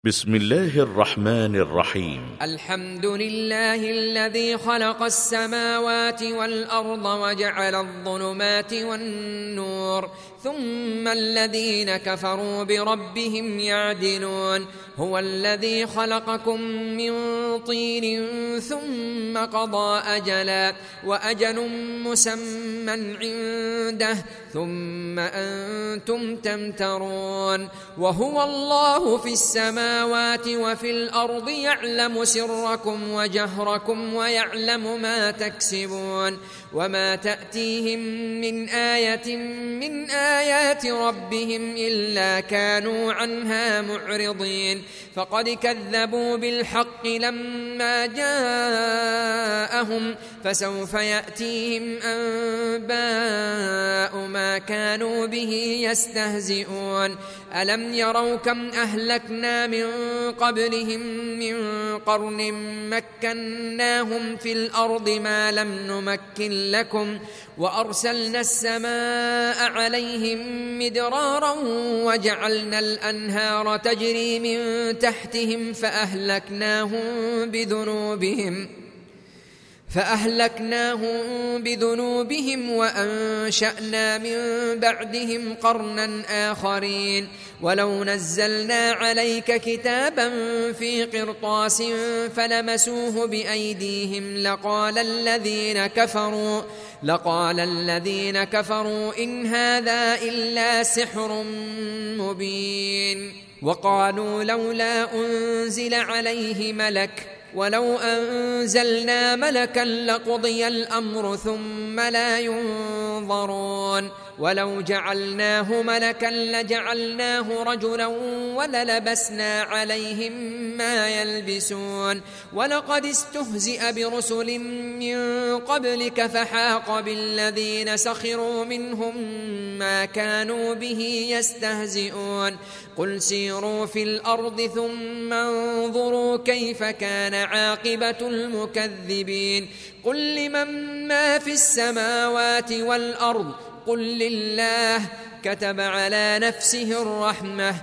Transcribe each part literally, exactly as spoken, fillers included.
بسم الله الرحمن الرحيم. الحمد لله الذي خلق السماوات والأرض وجعل الظلمات والنور ثم الذين كفروا بربهم يعدلون. هو الذي خلقكم من طين ثم قضى أجلا وأجل مسمى عنده ثم أنتم تمترون. وهو الله في السماوات وفي الأرض يعلم سركم وجهركم ويعلم ما تكسبون. وما تأتيهم من آية من آيات ربهم إلا كانوا عنها معرضين. فقد كذبوا بالحق لما جاءهم فسوف يأتيهم أنباء ما كانوا به يستهزئون. ألم يروا كم أهلكنا من قبلهم من قرن مكناهم في الأرض ما لم نمكن لكم وأرسلنا السماء عليهم مدرارا وجعلنا الأنهار تجري من تحتهم فأهلكناهم بذنوبهم فأهلكناهم بذنوبهم وأنشأنا من بعدهم قرنا آخرين. ولو نزلنا عليك كتابا في قرطاس فلمسوه بأيديهم لقال الذين كفروا لقال الذين كفروا إن هذا إلا سحر مبين. وقالوا لولا أنزل عليه ملك ولو أنزلنا ملكا لقضي الأمر ثم لا ينظرون. ولو جعلناه ملكا لجعلناه رجلا وللبسنا عليهم ما يلبسون. ولقد استهزئ برسل من قبلك فحاق بالذين سخروا منهم ما كانوا به يستهزئون. قل سيروا في الأرض ثم انظروا كيف كان عاقبة المكذبين. قل لمن ما في السماوات والأرض قل لله كتب على نفسه الرحمة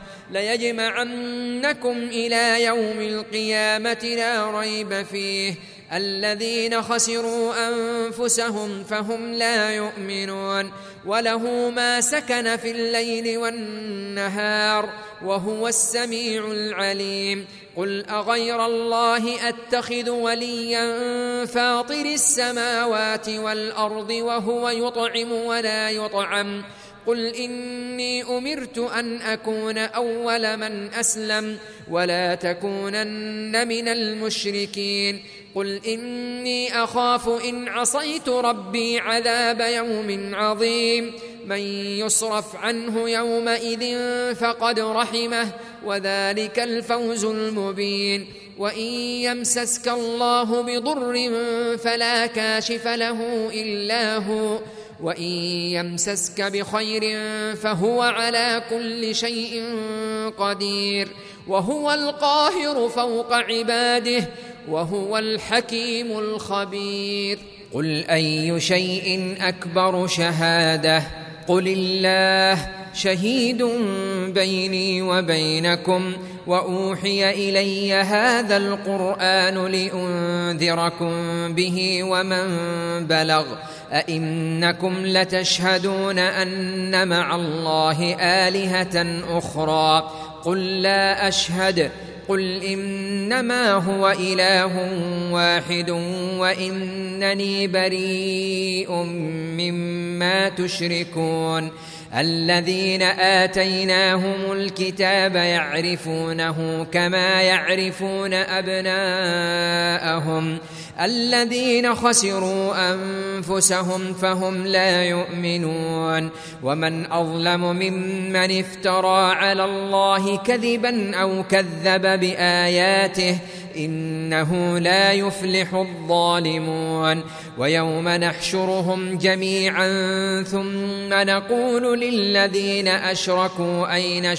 ليجمعنكم إلى يوم القيامة لا ريب فيه. الذين خسروا أنفسهم فهم لا يؤمنون. وله ما سكن في الليل والنهار وهو السميع العليم. قل أغير الله أتخذ وليا فاطر السماوات والأرض وهو يطعم ولا يطعم. قل إني أمرت أن أكون أول من أسلم ولا تكونن من المشركين. قل إني أخاف إن عصيت ربي عذاب يوم عظيم. من يصرف عنه يومئذ فقد رحمه وذلك الفوز المبين. وإن يمسسك الله بضر فلا كاشف له إلا هو وإن يمسسك بخير فهو على كل شيء قدير. وهو القاهر فوق عباده وهو الحكيم الخبير. قل أي شيء أكبر شهادة قل الله شهيد بيني وبينكم وأوحي إلي هذا القرآن لأنذركم به ومن بلغ. أئنكم لتشهدون أن مع الله آلهة أخرى قل لا أشهد قل إنما هو إله واحد وإنني بريء مما تشركون. الذين آتيناهم الكتاب يعرفونه كما يعرفون أبناءهم الذين خسروا أنفسهم فهم لا يؤمنون. ومن أظلم ممن افترى على الله كذبا أو كذب بآياته إنه لا يفلح الظالمون. ويوم نحشرهم جميعا ثم نقول للذين أشركوا أين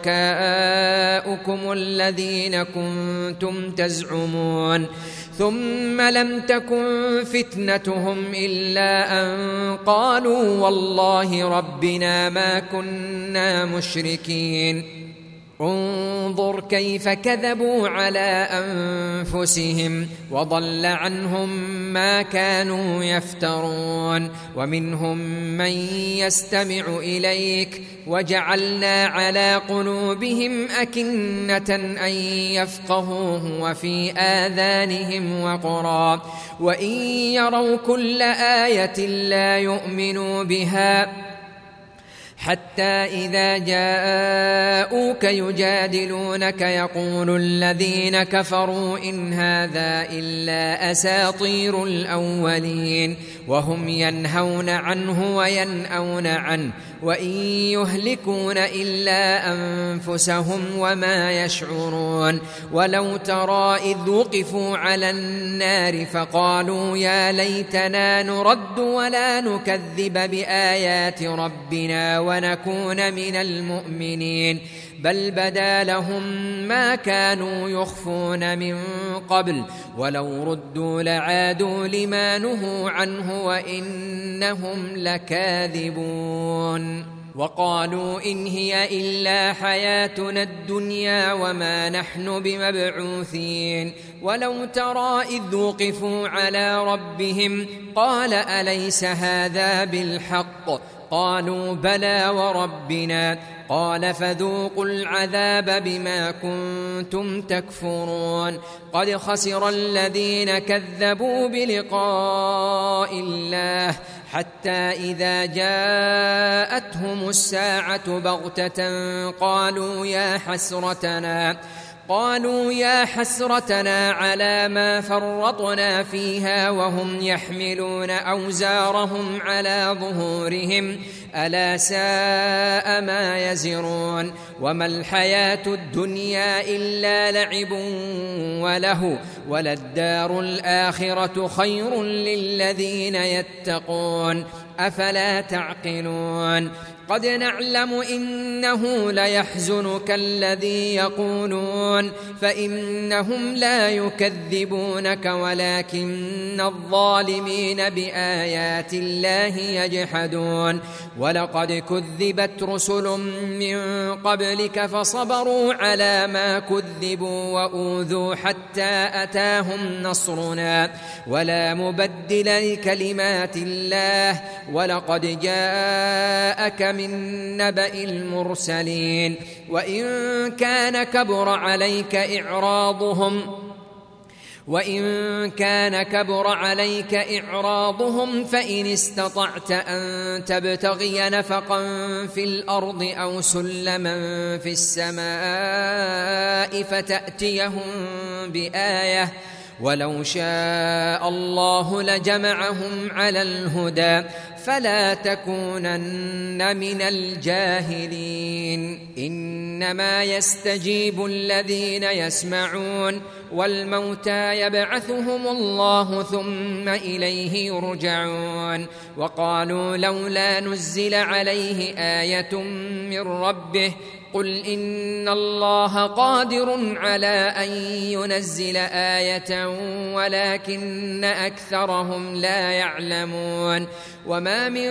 شركاؤكم الذين كنتم تزعمون ثم لم تكن فتنتهم إلا أن قالوا والله ربنا ما كنا مشركين. انظر كيف كذبوا على أنفسهم وضل عنهم ما كانوا يفترون. ومنهم من يستمع إليك وجعلنا على قلوبهم أكنة أن يفقهوه وفي آذانهم وقرا وإن يروا كل آية لا يؤمنوا بها حتى إذا جاءوك يجادلونك يقول الذين كفروا إن هذا إلا أساطير الأولين وهم ينهون عنه وينأون عنه وإن يهلكون إلا أنفسهم وما يشعرون. ولو ترى إذ وقفوا على النار فقالوا يا ليتنا نرد ولا نكذب بآيات ربنا ونكون من المؤمنين بل بدا لهم ما كانوا يخفون من قبل ولو ردوا لعادوا لما نهوا عنه وإنهم لكاذبون. وقالوا إن هي إلا حياتنا الدنيا وما نحن بمبعوثين. ولو ترى إذ وقفوا على ربهم قال أليس هذا بالحق قالوا بلى وربنا قال فذوقوا العذاب بما كنتم تكفرون. قد خسر الذين كذبوا بلقاء الله حتى إذا جاءتهم الساعة بغتة قالوا يا حسرتنا قالوا يا حسرتنا على ما فرطنا فيها وهم يحملون أوزارهم على ظهورهم ألا ساء ما يزرون. وما الحياة الدنيا إلا لعب وله وللدار الآخرة خير للذين يتقون أفلا تعقلون. قد نعلم إنه ليحزنك الذي يقولون فإنهم لا يكذبونك ولكن الظالمين بآيات الله يجحدون. ولقد كذبت رسل من قبلك فصبروا على ما كذبوا وأوذوا حتى أتاهم نصرنا ولا مبدل لكلمات الله ولقد جاءك من نبأ المرسلين. وإن كان كبر عليك إعراضهم وإن كان كبر عليك إعراضهم فإن استطعت أن تبتغي نفقا في الأرض أو سلما في السماء فتأتيهم بآية ولو شاء الله لجمعهم على الهدى فلا تكونن من الجاهلين. إنما يستجيب الذين يسمعون والموتى يبعثهم الله ثم إليه يرجعون. وقالوا لولا نزل عليه آية من ربه قل إن الله قادر على أن ينزل آية ولكن أكثرهم لا يعلمون. وما من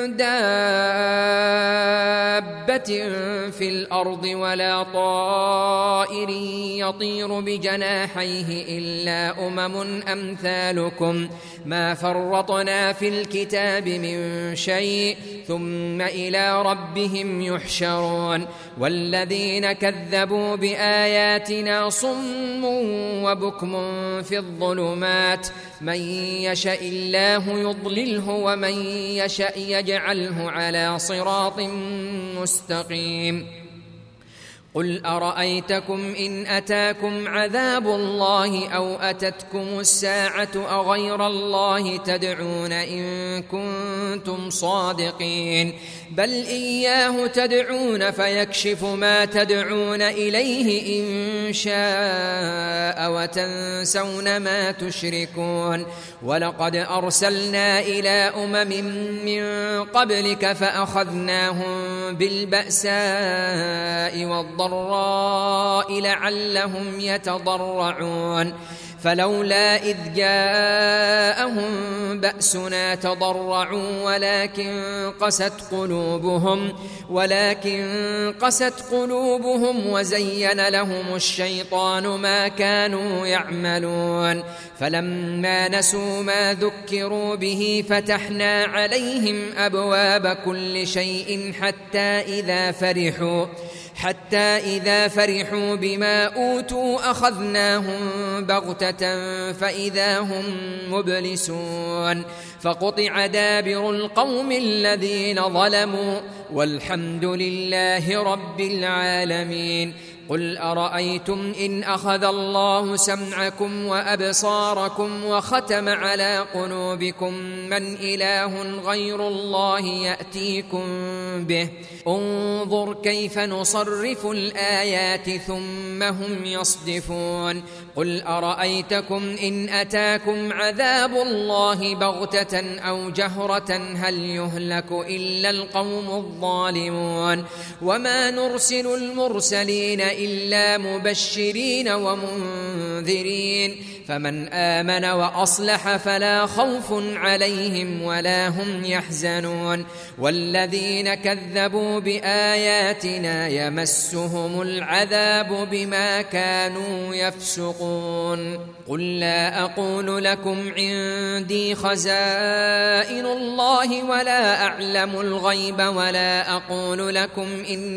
دابة في الأرض ولا طائر يطير بجناحيه إلا أمم أمثالكم ما فرطنا في الكتاب من شيء ثم إلى ربهم يحشرون. والذين كذبوا بآياتنا صم وبكم في الظلمات من يشاء الله يضلله ومن يشاء يجعله على صراط مستقيم. قل أرأيتكم إن أتاكم عذاب الله أو أتتكم الساعة أغير الله تدعون إن كنتم صادقين بل إياه تدعون فيكشف ما تدعون إليه إن شاء وتنسون ما تشركون. ولقد أرسلنا إلى أمم من قبلك فأخذناهم بالبأساء والضراء لعلهم يتضرعون فلولا إذ جاءهم بأسنا تضرعوا ولكن قست قلوبهم ولكن قست قلوبهم وزين لهم الشيطان ما كانوا يعملون فلما نسوا ما ذكروا به فتحنا عليهم أبواب كل شيء حتى إذا فرحوا حتى إذا فرحوا بما أوتوا أخذناهم بغتة فإذا هم مبلسون فقطع دابر القوم الذين ظلموا والحمد لله رب العالمين. قل أرأيتم إن أخذ الله سمعكم وأبصاركم وختم على قلوبكم من إله غير الله يأتيكم به انظر كيف نصرف الآيات ثم هم يصدفون. قل أرأيتكم إن أتاكم عذاب الله بغتة أو جهرة هل يهلك إلا القوم الظالمون وما نرسل المرسلين إلا مبشرين ومنذرين فمن آمن وأصلح فلا خوف عليهم ولا هم يحزنون والذين كذبوا بآياتنا يمسهم العذاب بما كانوا يفسقون. قل لا أقول لكم عندي خزائن الله ولا أعلم الغيب ولا أقول لكم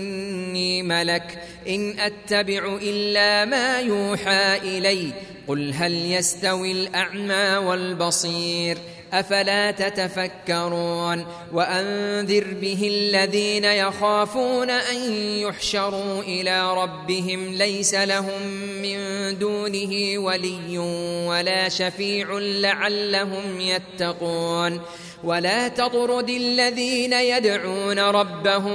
إني ملك إن أتبع إلا ما يوحى إلي قل هل يستوي الأعمى والبصير أفلا تتفكرون. وأنذر به الذين يخافون أن يحشروا إلى ربهم ليس لهم من دونه ولي ولا شفيع لعلهم يتقون. ولا تطرد الذين يدعون ربهم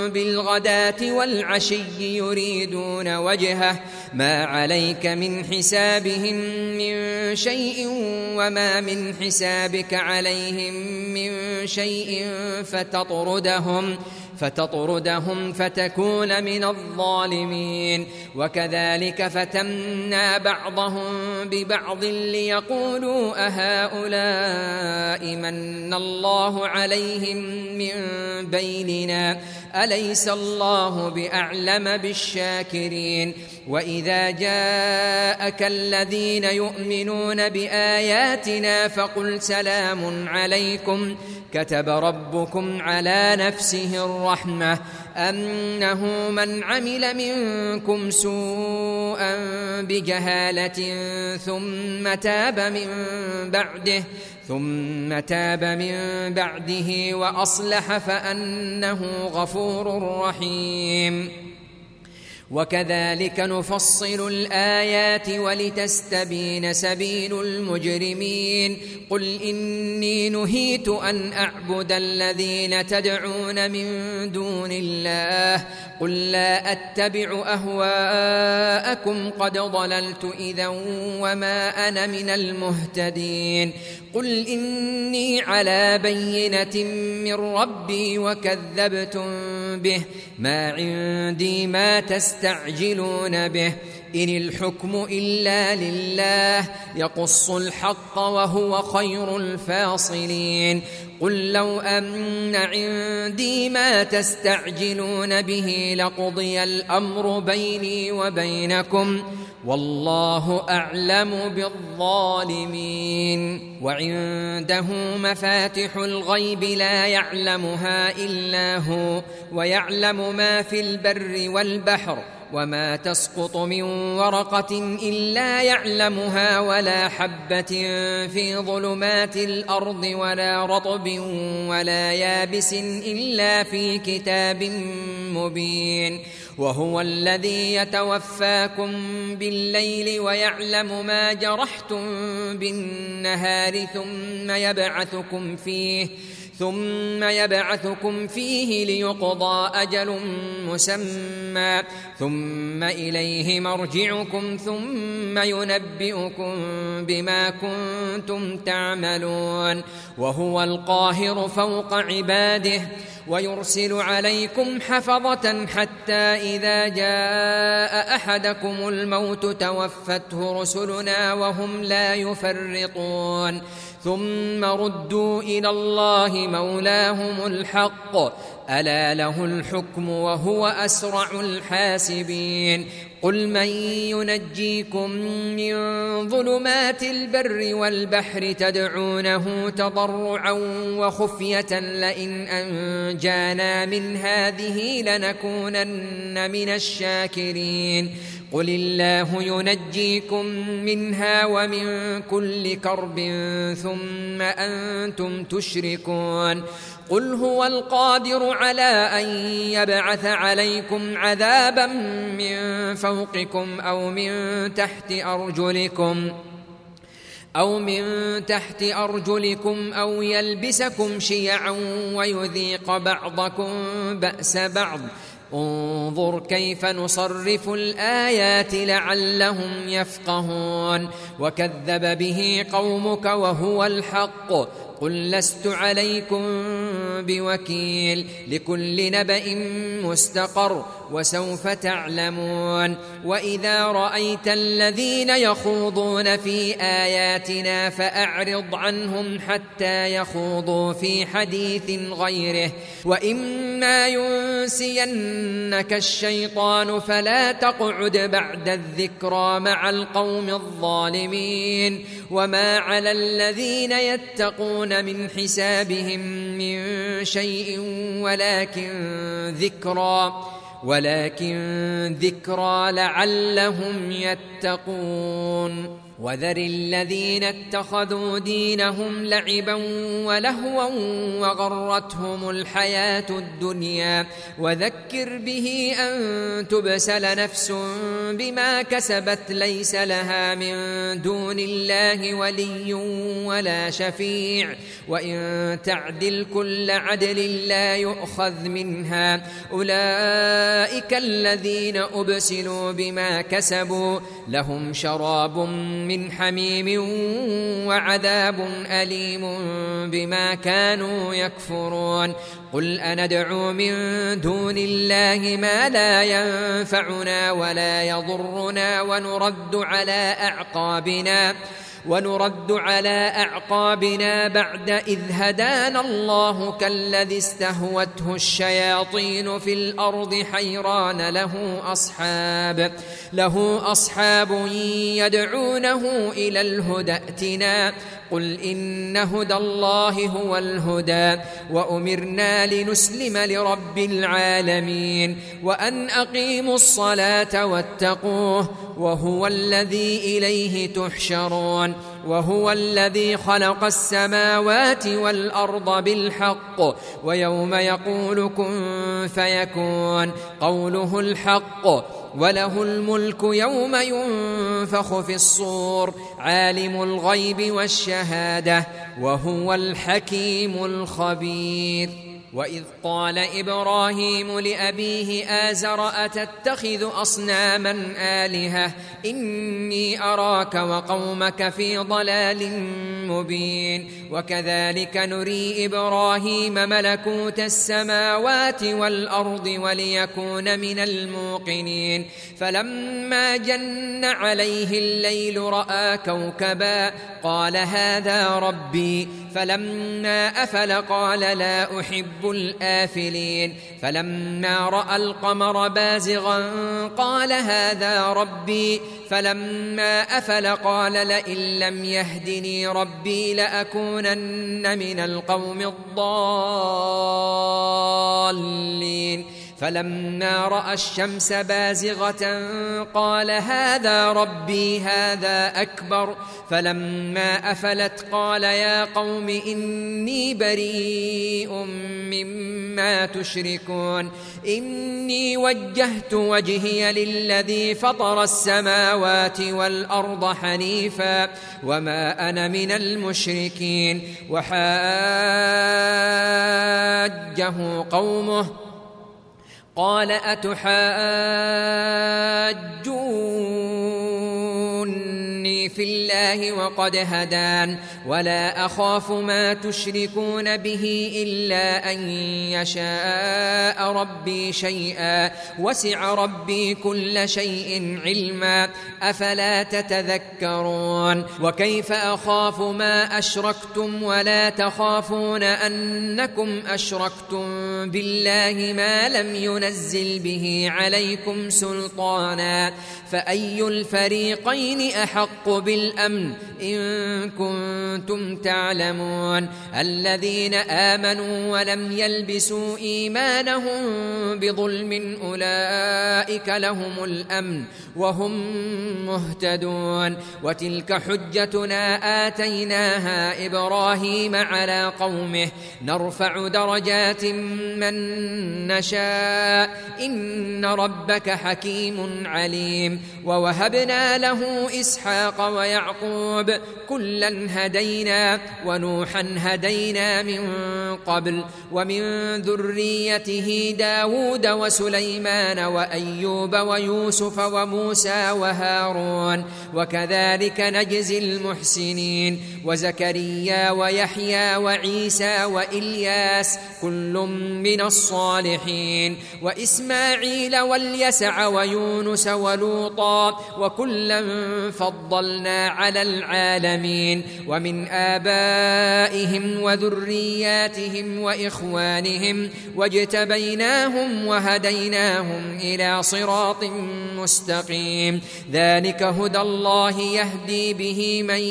بالغداة والعشي يريدون وجهه ما عليك من حسابهم من شيء وما من حسابك عليهم من شيء فتطردهم فتطردهم فتكون من الظالمين. وكذلك فتنا بعضهم ببعض ليقولوا أهؤلاء من الله عليهم من بيننا أليس الله بأعلم بالشاكرين. وإذا جاءك الذين يؤمنون بآياتنا فقل سلام عليكم كتب ربكم على نفسه الرحمة أنه من عمل منكم سوءا بجهالة ثم تاب من بعده ثم تاب من بعده وأصلح فأنه غفور رحيم. وكذلك نفصل الآيات ولتستبين سبيل المجرمين. قل إني نهيت أن أعبد الذين تدعون من دون الله قل لا أتبع أهواءكم قد ضللت إذا وما أنا من المهتدين. قل إني على بينة من ربي وكذبتم به ما عندي ما تستعجلون به إن الحكم إلا لله يقص الحق وهو خير الفاصلين. قل لو أن عندي ما تستعجلون به لقضي الأمر بيني وبينكم والله أعلم بالظالمين. وعنده مفاتح الغيب لا يعلمها إلا هو ويعلم ما في البر والبحر وما تسقط من ورقة إلا يعلمها ولا حبة في ظلمات الأرض ولا رطب ولا يابس إلا في كتاب مبين. وهو الذي يتوفاكم بالليل ويعلم ما جرحتم بالنهار ثم يبعثكم فيه ثم يبعثكم فيه ليقضى أجل مسمى ثم إليه مرجعكم ثم ينبئكم بما كنتم تعملون. وهو القاهر فوق عباده ويرسل عليكم حفظة حتى إذا جاء أحدكم الموت توفته رسلنا وهم لا يفرطون ثم ردوا إلى الله مولاهم الحق ألا له الحكم وهو أسرع الحاسبين قل من ينجيكم من ظلمات البر والبحر تدعونه تضرعا وخفية لئن أنجانا من هذه لنكونن من الشاكرين قل الله ينجيكم منها ومن كل كرب ثم أنتم تشركون قل هو القادر على أن يبعث عليكم عذابا من فوقكم أو من تحت أرجلكم أو من تحت أرجلكم أو يلبسكم شيعا ويذيق بعضكم بأس بعض انظر كيف نصرف الآيات لعلهم يفقهون وكذب به قومك وهو الحق قل لست عليكم بوكيل لكل نبأ مستقر وسوف تعلمون وإذا رأيت الذين يخوضون في آياتنا فأعرض عنهم حتى يخوضوا في حديث غيره وإما ينسينك الشيطان فلا تقعد بعد الذكرى مع القوم الظالمين وما على الذين يتقون من حسابهم من شيء ولكن ذكرى ولكن ذكرى لعلهم يتقون وذر الذين اتخذوا دينهم لعبا ولهوا وغرتهم الحياة الدنيا وذكر به أن تبسل نفس بما كسبت ليس لها من دون الله ولي ولا شفيع وإن تعدل كل عدل لا يؤخذ منها أولئك الذين أبسلوا بما كسبوا لهم شراب من حميم وعذاب أليم بما كانوا يكفرون قل أندعو من دون الله ما لا ينفعنا ولا يضرنا ونرد على أعقابنا ونرد على أعقابنا بعد إذ هدانا الله كالذي استهوته الشياطين في الأرض حيران له أصحاب له أصحاب يدعونه إلى الهدى ائتنا قل إن هدى الله هو الهدى وأمرنا لنسلم لرب العالمين وأن أقيموا الصلاة واتقوه وهو الذي إليه تحشرون وهو الذي خلق السماوات والأرض بالحق ويوم يقول كن فيكون قوله الحق وله الملك يوم ينفخ في الصور عالم الغيب والشهادة وهو الحكيم الخبير وإذ قال إبراهيم لأبيه آزر أتتخذ أصناما آلهة إني أراك وقومك في ضلال مبين وكذلك نري إبراهيم ملكوت السماوات والأرض وليكون من الموقنين فلما جن عليه الليل رأى كوكبا قال هذا ربي فلما أفل قال لا أحب الآفلين فلما رأى القمر بازغا قال هذا ربي فلما أفل قال لئن لم يهدني ربي لأكونن من القوم الضالين فلما رأى الشمس بازغة قال هذا ربي هذا أكبر فلما أفلت قال يا قوم إني بريء مما تشركون إني وجهت وجهي للذي فطر السماوات والأرض حنيفا وما أنا من المشركين وحاجه قومه قال أتحاجون إني في الله وقد هدان ولا أخاف ما تشركون به إلا أن يشاء ربي شيئا وسع ربي كل شيء علما أفلا تتذكرون وكيف أخاف ما أشركتم ولا تخافون أنكم أشركتم بالله ما لم ينزل به عليكم سلطانا فأي الفريقين أحق بالأمن إن كنتم تعلمون الذين آمنوا ولم يلبسوا إيمانهم بظلم أولئك لهم الأمن وهم مهتدون وتلك حجتنا آتيناها إبراهيم على قومه نرفع درجات من نشاء إن ربك حكيم عليم ووهبنا له إسحاق ويعقوب كلا هدينا ونوحا هدينا من قبل ومن ذريته داود وسليمان وأيوب ويوسف وموسى وهارون وكذلك نجزي المحسنين وزكريا ويحيى وعيسى وإلياس كل من الصالحين وإسماعيل واليسع ويونس ولوطا وكلا فضلنا على العالمين ومن آبائهم وذرياتهم وإخوانهم واجتبيناهم وهديناهم إلى صراط مستقيم ذلك هدى الله يهدي به من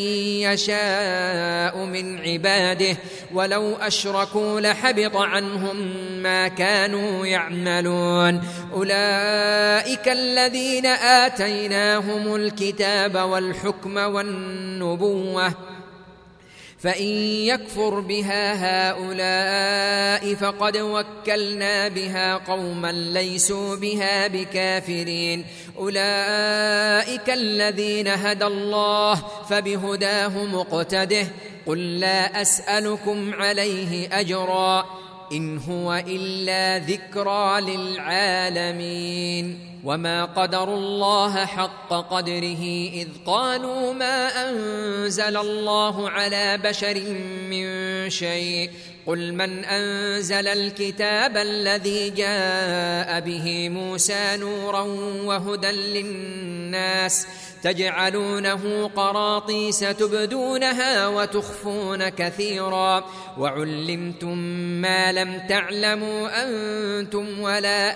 يشاء من عباده ولو أشركوا لحبط عنهم ما كانوا يعملون أولئك الذين آتيناهم الكتاب والحكم والنبوة فإن يكفر بها هؤلاء فقد وكلنا بها قوما ليسوا بها بكافرين أولئك الذين هدى الله فبهداه مقتده قل لا أسألكم عليه أجرا إن هو إلا ذكرى للعالمين وما قدروا الله حق قدره إذ قالوا ما أنزل الله على بشر من شيء قل من أنزل الكتاب الذي جاء به موسى نورا وهدى للناس تجعلونه قراطيس تبدونها وتخفون كثيرا وعلمتم ما لم تعلموا أنتم ولا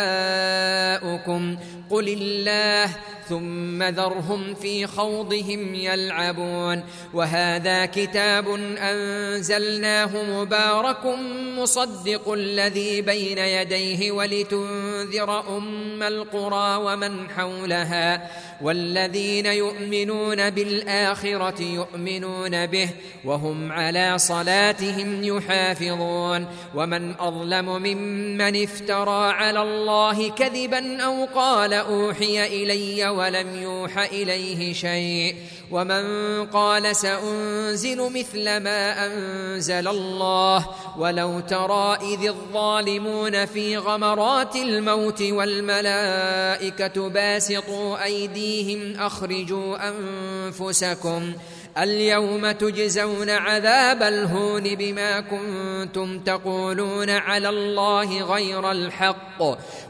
آباؤكم قل الله ثم ذرهم في خوضهم يلعبون وهذا كتاب أنزلناه مبارك مصدق الذي بين يديه ولتنذر أم القرى ومن حولها والذين يؤمنون بالآخرة يؤمنون به وهم على صلاتهم يحافظون ومن أظلم ممن افترى على الله كذبا أو قال أوحي إلي ولم يوح إليه شيء ومن قال سأنزل مثل ما أنزل الله ولو ترى إذ الظالمون في غمرات الموت والملائكة باسطوا أيديهم أخرجوا أنفسكم اليوم تجزون عذاب الهون بما كنتم تقولون على الله غير الحق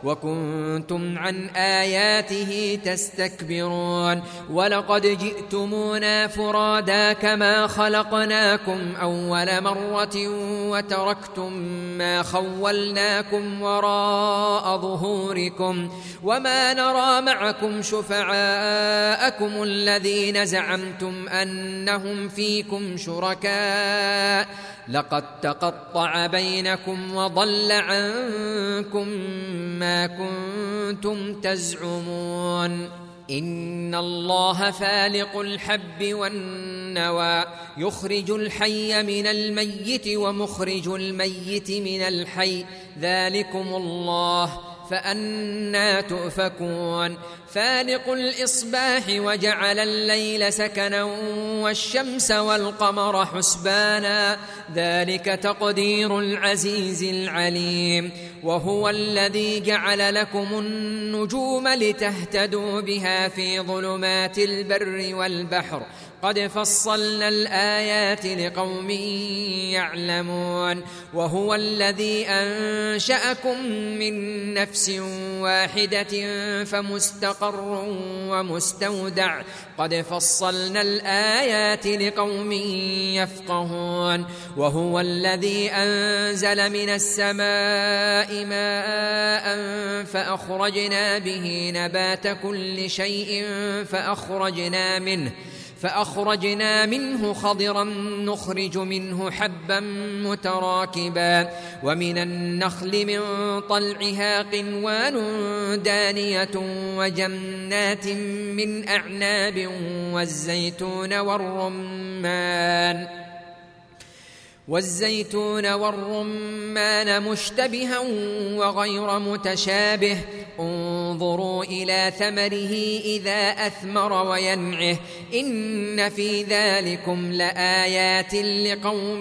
وكنتم عن آياته تستكبرون ولقد جئتمونا فرادا كما خلقناكم أول مرة وتركتم ما خولناكم وراء ظهوركم وما نرى معكم شفعاءكم الذين زعمتم أن أنهم فيكم شركاء لقد تقطع بينكم وضل عنكم ما كنتم تزعمون إن الله فالق الحب والنوى يخرج الحي من الميت ومخرج الميت من الحي ذلكم الله فأنى تؤفكون فالق الإصباح وجعل الليل سكنا والشمس والقمر حسبانا ذلك تقدير العزيز العليم وهو الذي جعل لكم النجوم لتهتدوا بها في ظلمات البر والبحر قد فصلنا الآيات لقوم يعلمون وهو الذي أنشأكم من نفس واحدة فمستقر ومستودع قد فصلنا الآيات لقوم يفقهون وهو الذي أنزل من السماء ماء فأخرجنا به نبات كل شيء فأخرجنا منه فأخرجنا منه خضرا نخرج منه حبا متراكبا ومن النخل من طلعها قنوان دانية وجنات من أعناب والزيتون والرمان والزيتون والرمان مشتبها وغير متشابه انظروا إلى ثمره إذا أثمر وينعه إن في ذلكم لآيات لقوم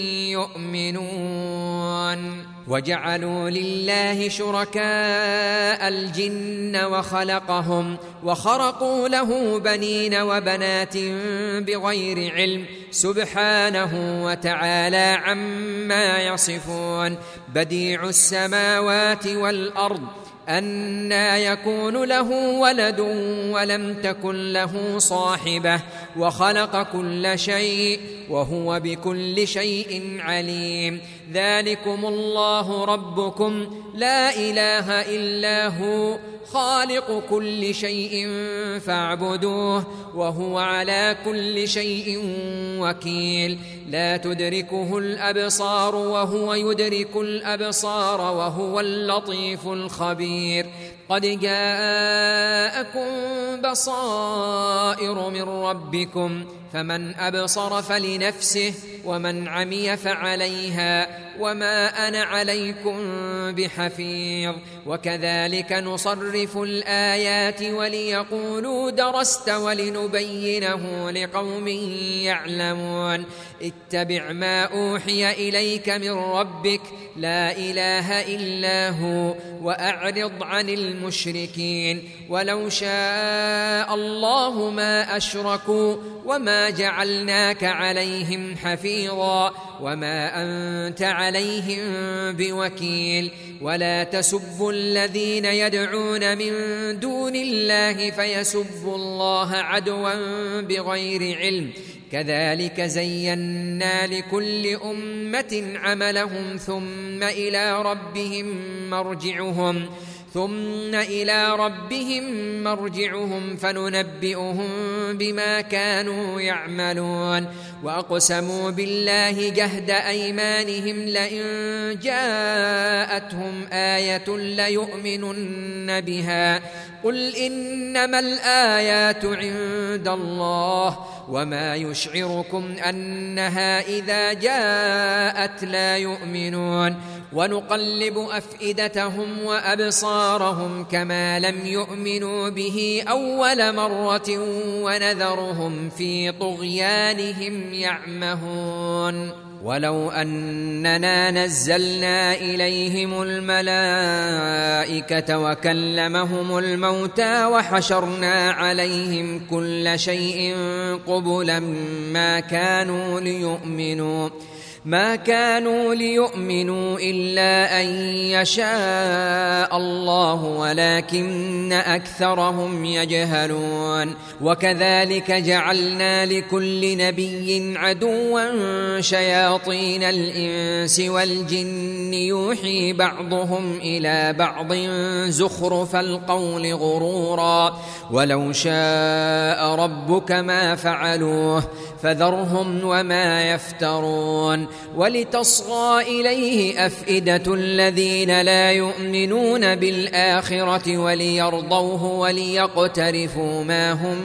يؤمنون وجعلوا لله شركاء الجن وخلقهم وخرقوا له بنين وبنات بغير علم سبحانه وتعالى عما يصفون بديع السماوات والأرض أنى يكون له ولد ولم تكن له صاحبة وخلق كل شيء وهو بكل شيء عليم ذلكم الله ربكم لا إله إلا هو خالق كل شيء فاعبدوه وهو على كل شيء وكيل لا تدركه الأبصار وهو يدرك الأبصار وهو اللطيف الخبير قد جاءكم بصائر من ربكم فمن أبصر فلنفسه ومن عمي فعليها وما أنا عليكم بحفيظ وكذلك نصرف الآيات وليقولوا درست ولنبينه لقوم يعلمون اتبع ما أوحي إليك من ربك لا إله إلا هو وأعرض عن المشركين ولو شاء الله ما أشركوا وما جعلناك عليهم حفيظا وما أنت عليهم بوكيل ولا تسبوا الذين يدعون من دون الله فيسبوا الله عدوا بغير علم كذلك زينا لكل أمة عملهم ثم إلى ربهم مرجعهم ثم إلى ربهم مرجعهم فننبئهم بما كانوا يعملون وأقسموا بالله جهد أيمانهم لئن جاءتهم آية ليؤمنن بها قل إنما الآيات عند الله وما يشعركم أنها إذا جاءت لا يؤمنون ونقلب أفئدتهم وأبصارهم كما لم يؤمنوا به أول مرة ونذرهم في طغيانهم يعمهون ولو أننا نزلنا إليهم الملائكة وكلمهم الموتى وحشرنا عليهم كل شيء قبلا ما كانوا ليؤمنوا ما كانوا ليؤمنوا إلا أن يشاء الله ولكن أكثرهم يجهلون وكذلك جعلنا لكل نبي عدوا شياطين الإنس والجن يوحي بعضهم إلى بعض زخرف القول غرورا ولو شاء ربك ما فعلوه فذرهم وما يفترون ولتصغى إليه أفئدة الذين لا يؤمنون بالآخرة وليرضوه وليقترفوا ما هم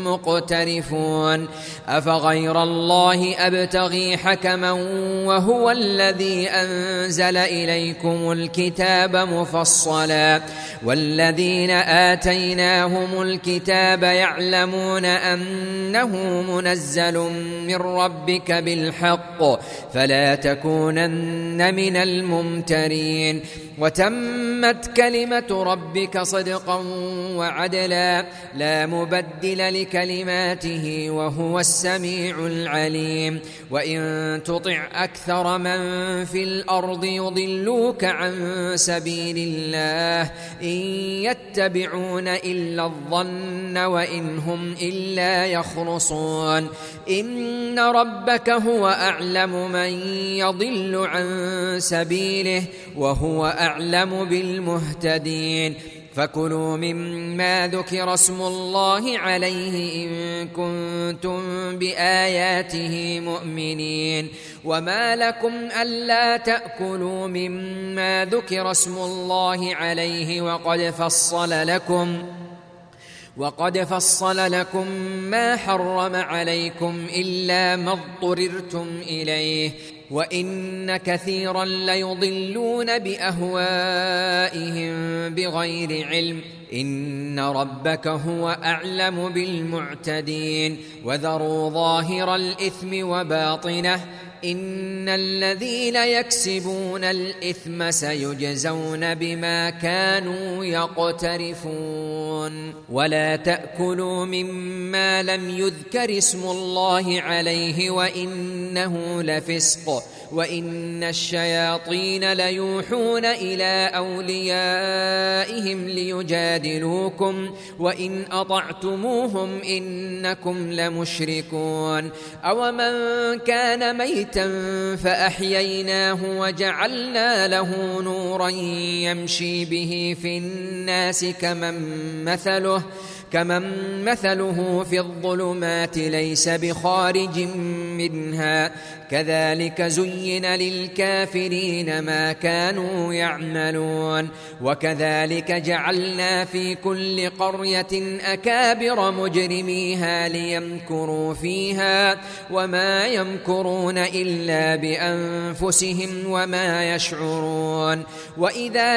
مقترفون أفغير الله أبتغي حكما وهو الذي أنزل إليكم الكتاب مفصلا والذين آتيناهم الكتاب يعلمون أنه منزل من ربك بالحق فلا تكونن من الممترين وتمت كلمة ربك صدقا وعدلا لا مبدل لكلماته وهو السميع العليم وإن تطع أكثر من في الأرض يضلوك عن سبيل الله إن يتبعون إلا الظن وإن هم إلا يخرصون إن ربك هو أعلم من يضل عن سبيله وهو أعلم بالمهتدين فكلوا مما ذكر اسم الله عليه إن كنتم بآياته مؤمنين وما لكم ألا تأكلوا مما ذكر اسم الله عليه وقد فصل لكم وقد فصل لكم ما حرم عليكم إلا ما اضطررتم إليه وإن كثيرا ليضلون بأهوائهم بغير علم إن ربك هو أعلم بالمعتدين وذروا ظاهر الإثم وباطنه إن الذين يكسبون الإثم سيجزون بما كانوا يقترفون ولا تأكلوا مما لم يذكر اسم الله عليه وإنه لفسق وإن الشياطين ليوحون إلى أوليائهم ليجادلوكم وإن أطعتموهم إنكم لمشركون أومن كان ميتا فأحييناه وجعلنا له نورا يمشي به في الناس كمن مثله كمن مثله في الظلمات ليس بخارج منها كذلك زين للكافرين ما كانوا يعملون وكذلك جعلنا في كل قرية أكابر مجرميها ليمكروا فيها وما يمكرون إلا بأنفسهم وما يشعرون وإذا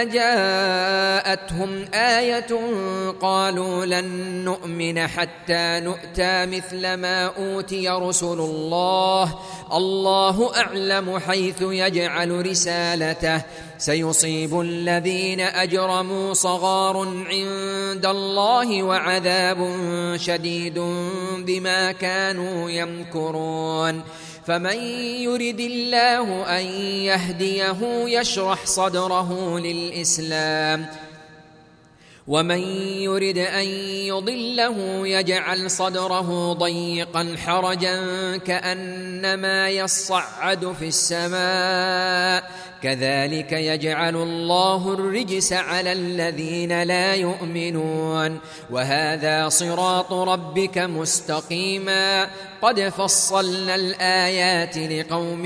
جاءتهم آية قالوا لن نؤمن حتى نؤتى مثل ما أوتي رسل الله الله أعلم حيث يجعل رسالته سيصيب الذين أجرموا صغار عند الله وعذاب شديد بما كانوا يمكرون فمن يرد الله أن يهديه يشرح صدره للإسلام ومن يرد أن يضله يجعل صدره ضيقا حرجا كأنما يصعد في السماء كذلك يجعل الله الرجس على الذين لا يؤمنون وهذا صراط ربك مستقيما قد فصلنا الآيات لقوم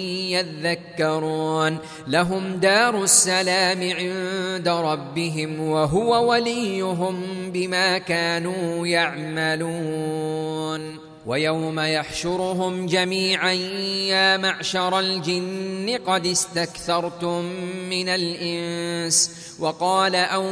يذكرون لهم دار السلام عند ربهم وهو وليهم بما كانوا يعملون ويوم يحشرهم جميعا يا معشر الجن قد استكثرتم من الإنس وقال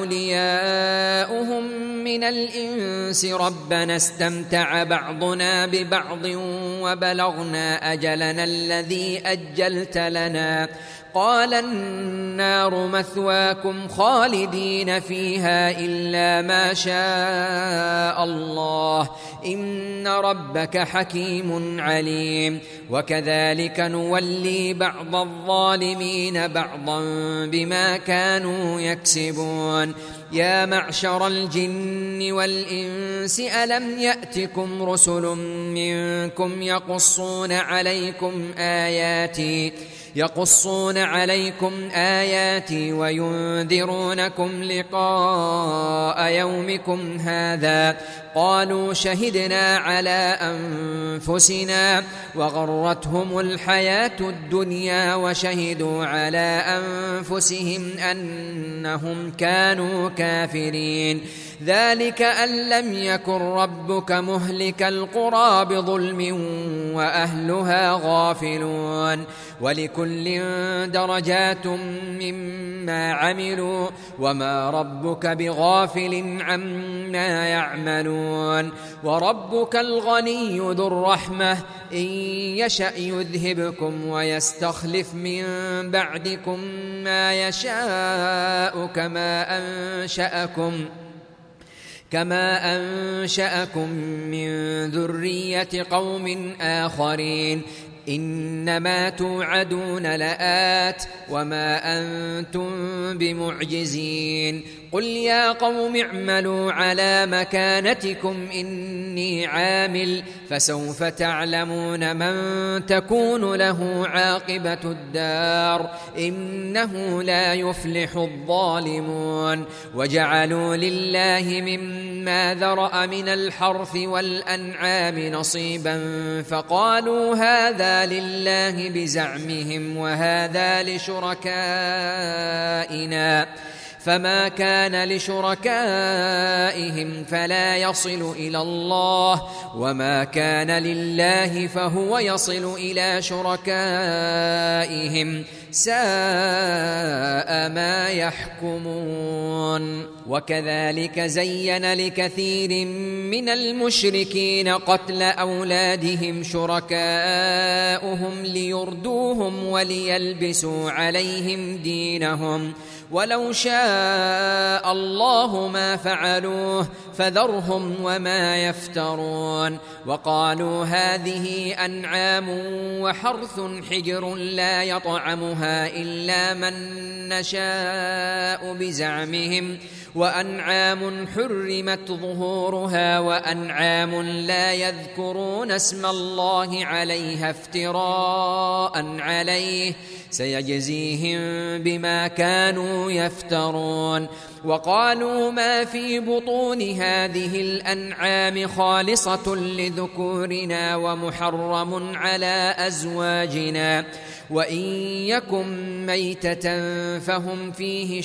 أولياؤهم من الإنس ربنا استمتع بعضنا ببعض وبلغنا أجلنا الذي أجلت لنا قال النار مثواكم خالدين فيها إلا ما شاء الله إن ربك حكيم عليم وكذلك نولي بعض الظالمين بعضا بما كانوا يكسبون يا معشر الجن والإنس ألم يأتكم رسل منكم يقصون عليكم آياتي يقصون عليكم آياتي وينذرونكم لقاء يومكم هذا قالوا شهدنا على أنفسنا وغرتهم الحياة الدنيا وشهدوا على أنفسهم أنهم كانوا كافرين ذلك أن لم يكن ربك مهلك القرى بظلم وأهلها غافلون ولكل درجات مما عملوا وما ربك بغافل عما يعملون وربك الغني ذو الرحمة إن يشأ يذهبكم ويستخلف من بعدكم ما يشاء كما أنشأكم كما أنشأكم من ذرية قوم آخرين إنما توعدون لآت وما أنتم بمعجزين قل يا قوم اعملوا على مكانتكم إني عامل فسوف تعلمون من تكون له عاقبة الدار إنه لا يفلح الظالمون وجعلوا لله مما ذرأ من الحرث والأنعام نصيبا فقالوا هذا لله بزعمهم وهذا لشركائنا فما كان لشركائهم فلا يصل إلى الله وما كان لله فهو يصل إلى شركائهم ساء ما يحكمون وكذلك زين لكثير من المشركين قتل أولادهم شركاؤهم ليردوهم وليلبسوا عليهم دينهم ولو شاء الله ما فعلوه فذرهم وما يفترون وقالوا هذه أنعام وحرث حجر لا يطعمها إلا من نشاء بزعمهم وأنعام حرمت ظهورها وأنعام لا يذكرون اسم الله عليها افتراء عليه سيجزيهم بما كانوا يفترون وقالوا ما في بطون هذه الأنعام خالصة لذكورنا ومحرم على أزواجنا وإن يكن ميتة فهم فيه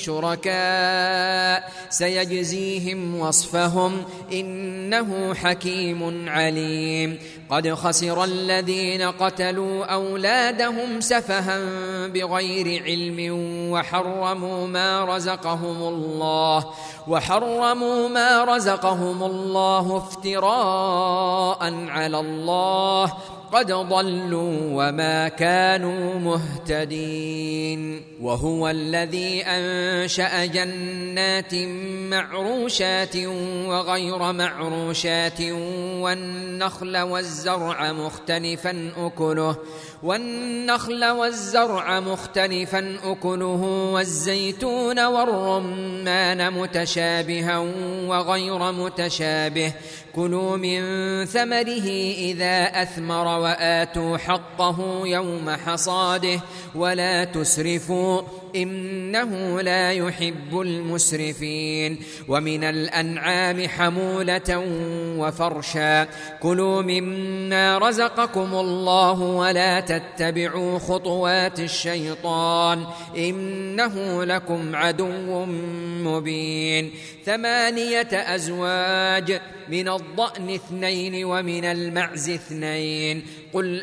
شركاء سيجزيهم وصفهم إنه حكيم عليم قد خسر الذين قتلوا أولادهم سفها بغير علم وحرموا ما رزقهم الله وحرموا ما رزقهم الله افتراء على الله قد ضلوا وما كانوا مهتدين وهو الذي أنشأ جنات معروشات وغير معروشات والنخل والزرع مختلفا أكله والنخل والزرع مختلفا أكله والزيتون والرمان متشابها وغير متشابه كلوا من ثمره إذا أثمر وآتوا حقه يوم حصاده ولا تسرفوا إنه لا يحب المسرفين ومن الأنعام حمولة وفرشا كلوا مما رزقكم الله ولا تتبعوا خطوات الشيطان إنه لكم عدو مبين ثمانية أزواج من الضأن اثنين ومن المعز اثنين قل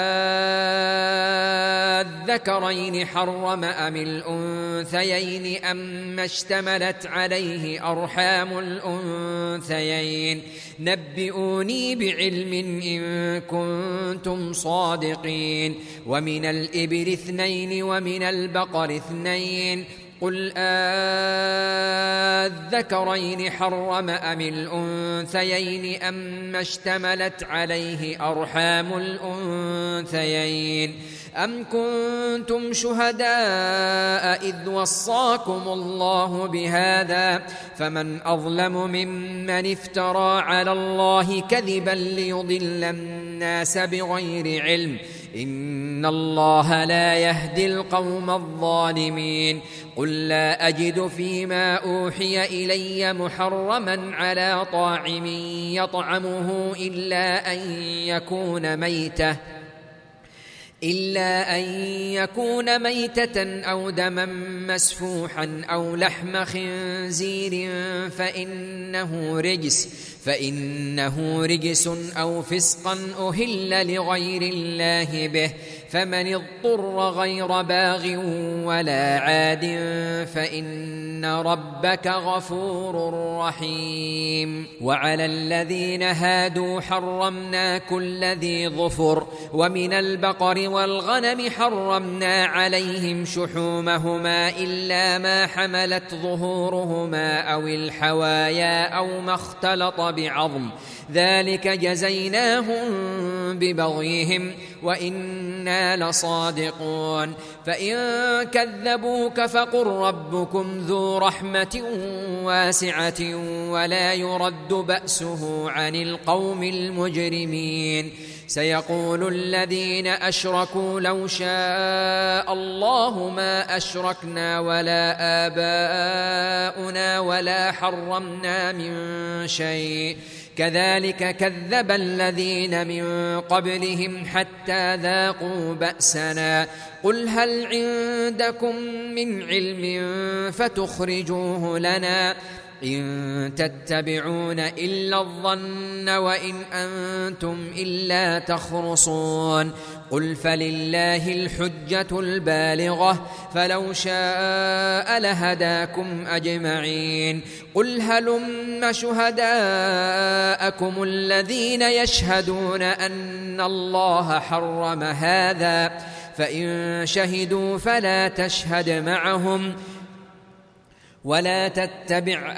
أذكرين حرم أم الأنثيين أم اشتملت عليه أرحام الأنثيين نبئوني بعلم إن كنتم صادقين ومن الإبل اثنين ومن البقر اثنين قل أذكرين حرم أم الأنثيين أم اشتملت عليه أرحام الأنثيين أم كنتم شهداء إذ وصاكم الله بهذا فمن أظلم ممن افترى على الله كذبا ليضل الناس بغير علم إن الله لا يهدي القوم الظالمين قل لا أجد فيما أوحي إلي محرما على طاعم يطعمه إلا أن يكون ميتة إلا أن يكون ميتة أو دما مسفوحا أو لحم خنزير فإنه رجس فإنه رجس أو فسقا أهل لغير الله به، فمن اضطر غير باغ ولا عاد فإن ربك غفور رحيم. وعلى الذين هادوا حرمنا كل ذي ظفر، ومن البقر والغنم حرمنا عليهم شحومهما إلا ما حملت ظهورهما أو الحوايا أو ما اختلط بعظم، ذلك جزيناهم ببغيهم وإنا لصادقون. فإن كذبوك فقل ربكم ذو رحمة واسعة ولا يرد بأسه عن القوم المجرمين. سيقول الذين أشركوا لو شاء الله ما أشركنا ولا آباؤنا ولا حرمنا من شيء، كذلك كذب الذين من قبلهم حتى ذاقوا بأسنا. قل هل عندكم من علم فتخرجوه لنا؟ إن تتبعون إلا الظن وإن أنتم إلا تخرصون. قل فلله الحجة البالغة فلو شاء لهداكم أجمعين. قل هلم شهداءكم الذين يشهدون أن الله حرم هذا، فإن شهدوا فلا تشهد معهم ولا تتبع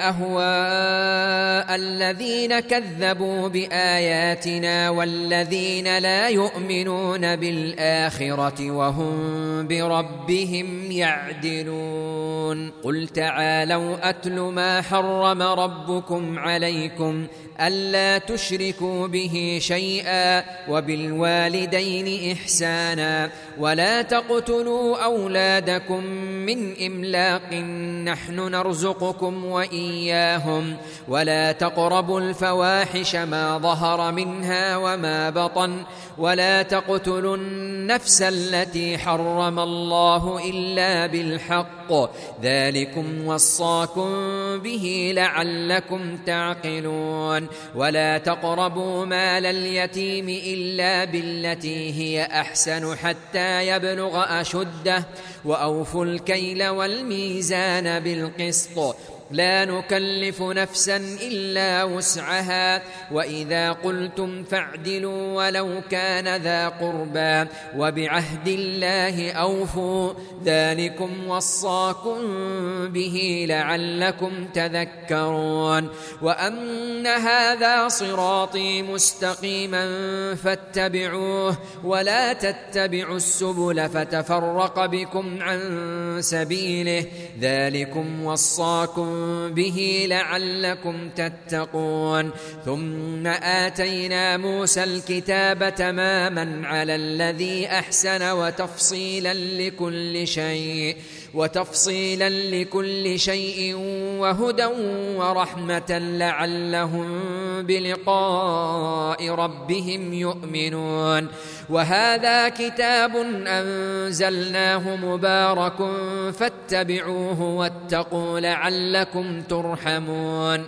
أهواء الذين كذبوا بآياتنا والذين لا يؤمنون بالآخرة وهم بربهم يعدلون. قل تعالوا أتل ما حرم ربكم عليكم ألا تشركوا به شيئا وبالوالدين إحسانا ولا تقتلوا أولادكم من إملاق نحن نرزقكم وإياهم ولا تقربوا الفواحش ما ظهر منها وما بطن ولا تقتلوا النفس التي حرم الله إلا بالحق، ذلكم وصاكم به لعلكم تعقلون. ولا تقربوا مال اليتيم إلا بالتي هي أحسن حتى يبلغ أشده، وأوفوا الكيل والميزان بالقسط، لا نكلف نفسا إلا وسعها، وإذا قلتم فاعدلوا ولو كان ذا قربى، وبعهد الله أوفوا، ذلكم وصاكم به لعلكم تذكرون. وأن هذا صراطي مستقيما فاتبعوه ولا تتبعوا السبل فتفرق بكم عن سبيله، ذلكم وصاكم به لعلكم تتقون. ثم آتينا موسى الكتاب تماما على الذي أحسن وتفصيلا لكل شيء وتفصيلا لكل شيء وهدى ورحمة لعلهم بلقاء ربهم يؤمنون. وهذا كتاب أنزلناه مبارك فاتبعوه واتقوا لعلكم ترحمون.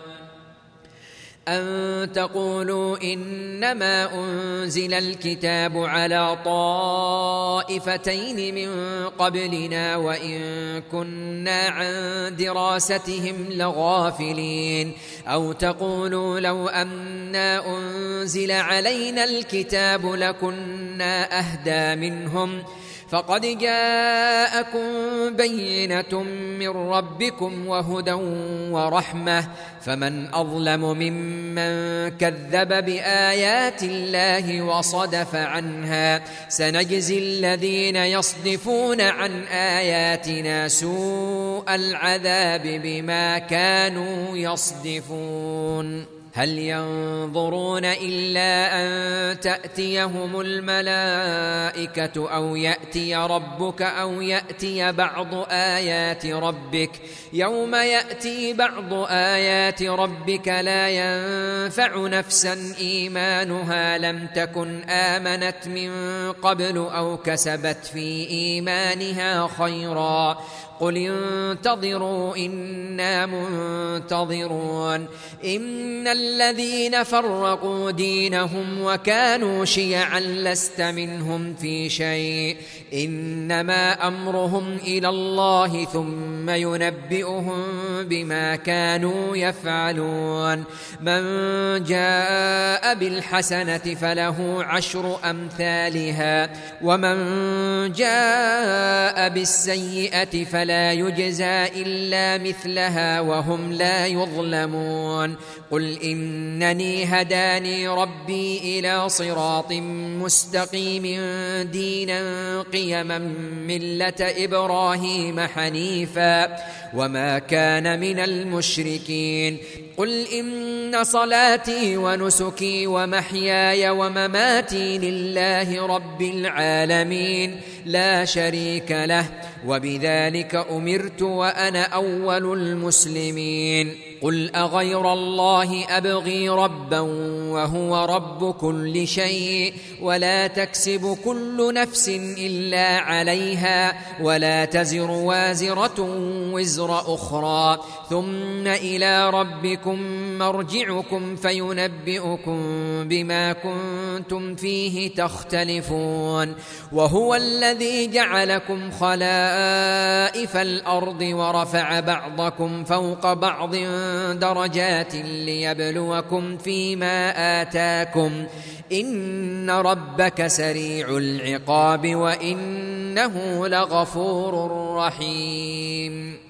أن تقولوا إنما أنزل الكتاب على طائفتين من قبلنا وإن كنا عن دراستهم لغافلين، أو تقولوا لو أنا أنزل علينا الكتاب لكنا أهدى منهم، فقد جاءكم بينة من ربكم وهدى ورحمة، فمن أظلم ممن كذب بآيات الله وصدف عنها. سنجزي الذين يصدفون عن آياتنا سوء العذاب بما كانوا يصدفون. هل ينظرون إلا أن تأتيهم الملائكة أو يأتي ربك أو يأتي بعض آيات ربك يوم يأتي بعض آيات ربك لا ينفع نفسا إيمانها لم تكن آمنت من قبل أو كسبت في إيمانها خيرا قل انتظروا إنا منتظرون إن الذين فرقوا دينهم وكانوا شيعا لست منهم في شيء إنما أمرهم إلى الله ثم ينبئهم بما كانوا يفعلون من جاء بالحسنة فله عشر أمثالها ومن جاء بالسيئة فلا لا يجزى إلا مثلها وهم لا يظلمون قل إنني هداني ربي إلى صراط مستقيم دينا قيما ملة إبراهيم حنيفا وما كان من المشركين قل إن صلاتي ونسكي ومحياي ومماتي لله رب العالمين لا شريك له وبذلك أمرت وأنا أول المسلمين قل أغير الله أبغي ربا وهو رب كل شيء ولا تكسب كل نفس إلا عليها ولا تزر وازرة وزر أخرى ثم إلى ربكم مرجعكم فينبئكم بما كنتم فيه تختلفون وهو الذي جعلكم خلائف الأرض ورفع بعضكم فوق بعض درجات ليبلوكم فيما آتاكم إن ربك سريع العقاب وإنه لغفور رحيم